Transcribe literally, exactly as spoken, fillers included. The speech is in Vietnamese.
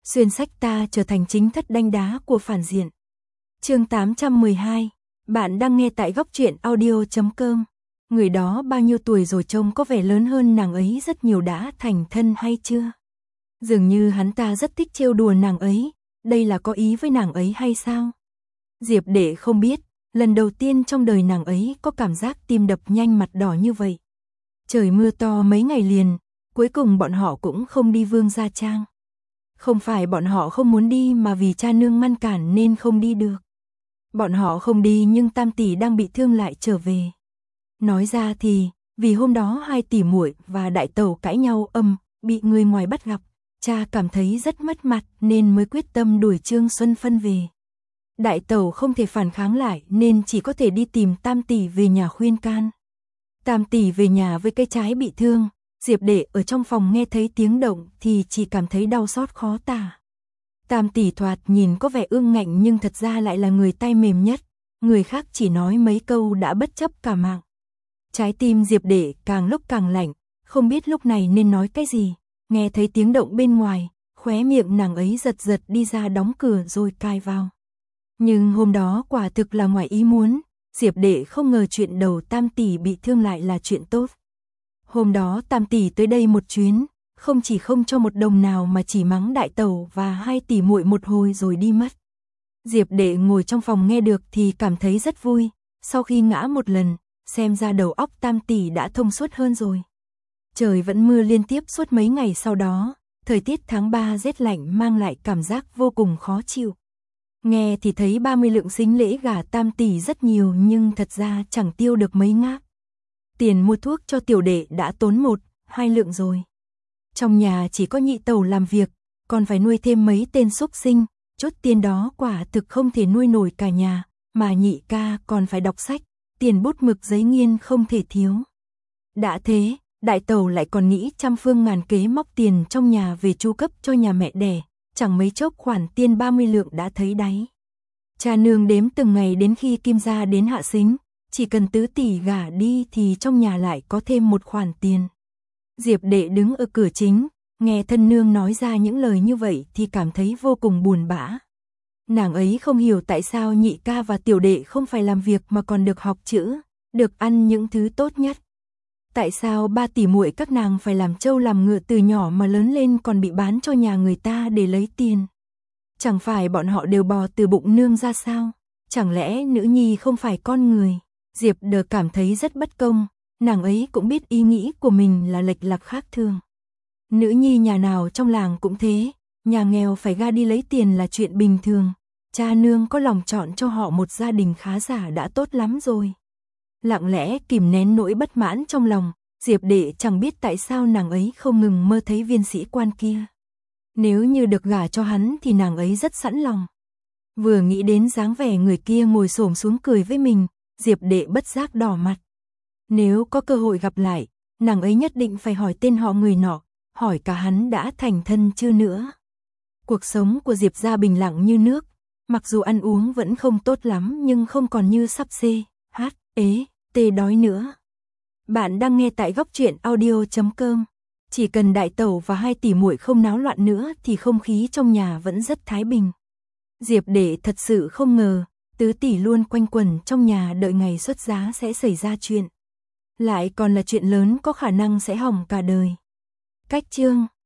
xuyên sách ta trở thành chính thất đanh đá của phản diện. Chương tám trăm mười hai, bạn đang nghe tại góc truyện audio chấm com. Người đó bao nhiêu tuổi rồi trông có vẻ lớn hơn nàng ấy rất nhiều, đã thành thân hay chưa? Dường như hắn ta rất thích trêu đùa nàng ấy, đây là có ý với nàng ấy hay sao? Diệp Đệ không biết, lần đầu tiên trong đời nàng ấy có cảm giác tim đập nhanh mặt đỏ như vậy. Trời mưa to mấy ngày liền, cuối cùng bọn họ cũng không đi Vương Gia Trang. Không phải bọn họ không muốn đi mà vì cha nương ngăn cản nên không đi được. Bọn họ không đi nhưng Tam tỷ đang bị thương lại trở về. Nói ra thì, vì hôm đó hai tỷ muội và đại tẩu cãi nhau ầm, bị người ngoài bắt gặp, cha cảm thấy rất mất mặt nên mới quyết tâm đuổi Trương Xuân Phân về. Đại tẩu không thể phản kháng lại nên chỉ có thể đi tìm Tam tỷ về nhà khuyên can. Tam tỷ về nhà với cái trái bị thương, Diệp Đệ ở trong phòng nghe thấy tiếng động thì chỉ cảm thấy đau xót khó tả. Tam tỷ thoạt nhìn có vẻ ương ngạnh nhưng thật ra lại là người tay mềm nhất, người khác chỉ nói mấy câu đã bất chấp cả mạng. Trái tim Diệp Đệ càng lúc càng lạnh, không biết lúc này nên nói cái gì, nghe thấy tiếng động bên ngoài, khóe miệng nàng ấy giật giật đi ra đóng cửa rồi cai vào. Nhưng hôm đó quả thực là ngoài ý muốn, Diệp Đệ không ngờ chuyện đầu Tam tỷ bị thương lại là chuyện tốt. Hôm đó Tam tỷ tới đây một chuyến, không chỉ không cho một đồng nào mà chỉ mắng đại tẩu và hai tỷ muội một hồi rồi đi mất. Diệp Đệ ngồi trong phòng nghe được thì cảm thấy rất vui, sau khi ngã một lần, xem ra đầu óc Tam tỷ đã thông suốt hơn rồi. Trời vẫn mưa liên tiếp suốt mấy ngày sau đó, thời tiết tháng ba rét lạnh mang lại cảm giác vô cùng khó chịu. Nghe thì thấy ba mươi lượng sính lễ gả Tam tỷ rất nhiều nhưng thật ra chẳng tiêu được mấy ngáp. Tiền mua thuốc cho tiểu đệ đã tốn một, hai lượng rồi. Trong nhà chỉ có nhị tẩu làm việc, còn phải nuôi thêm mấy tên súc sinh, chút tiền đó quả thực không thể nuôi nổi cả nhà, mà nhị ca còn phải đọc sách, tiền bút mực giấy nghiên không thể thiếu. Đã thế, đại tẩu lại còn nghĩ trăm phương ngàn kế móc tiền trong nhà về chu cấp cho nhà mẹ đẻ, chẳng mấy chốc khoản tiền ba mươi lượng đã thấy đáy. Cha nương đếm từng ngày đến khi Kim gia đến hạ sính, chỉ cần tứ tỷ gả đi thì trong nhà lại có thêm một khoản tiền. Diệp Đệ đứng ở cửa chính, nghe thân nương nói ra những lời như vậy thì cảm thấy vô cùng buồn bã. Nàng ấy không hiểu tại sao nhị ca và tiểu đệ không phải làm việc mà còn được học chữ, được ăn những thứ tốt nhất. Tại sao ba tỷ muội các nàng phải làm trâu làm ngựa từ nhỏ mà lớn lên còn bị bán cho nhà người ta để lấy tiền? Chẳng phải bọn họ đều bò từ bụng nương ra sao? Chẳng lẽ nữ nhi không phải con người? Diệp Đờ cảm thấy rất bất công, nàng ấy cũng biết ý nghĩ của mình là lệch lạc khác thường. Nữ nhi nhà nào trong làng cũng thế, nhà nghèo phải ra đi lấy tiền là chuyện bình thường, cha nương có lòng chọn cho họ một gia đình khá giả đã tốt lắm rồi. Lặng lẽ kìm nén nỗi bất mãn trong lòng, Diệp Đệ chẳng biết tại sao nàng ấy không ngừng mơ thấy viên sĩ quan kia. Nếu như được gả cho hắn thì nàng ấy rất sẵn lòng. Vừa nghĩ đến dáng vẻ người kia ngồi xổm xuống cười với mình, Diệp Đệ bất giác đỏ mặt. Nếu có cơ hội gặp lại, nàng ấy nhất định phải hỏi tên họ người nọ, hỏi cả hắn đã thành thân chưa nữa. Cuộc sống của Diệp gia bình lặng như nước, mặc dù ăn uống vẫn không tốt lắm nhưng không còn như sắp xê, hát, ế, tê đói nữa. Bạn đang nghe tại góc truyện audio chấm com. Chỉ cần đại tẩu và hai tỷ muội không náo loạn nữa thì không khí trong nhà vẫn rất thái bình. Diệp Đệ thật sự không ngờ, tứ tỷ luôn quanh quẩn trong nhà đợi ngày xuất giá sẽ xảy ra chuyện. Lại còn là chuyện lớn có khả năng sẽ hỏng cả đời. Cách chương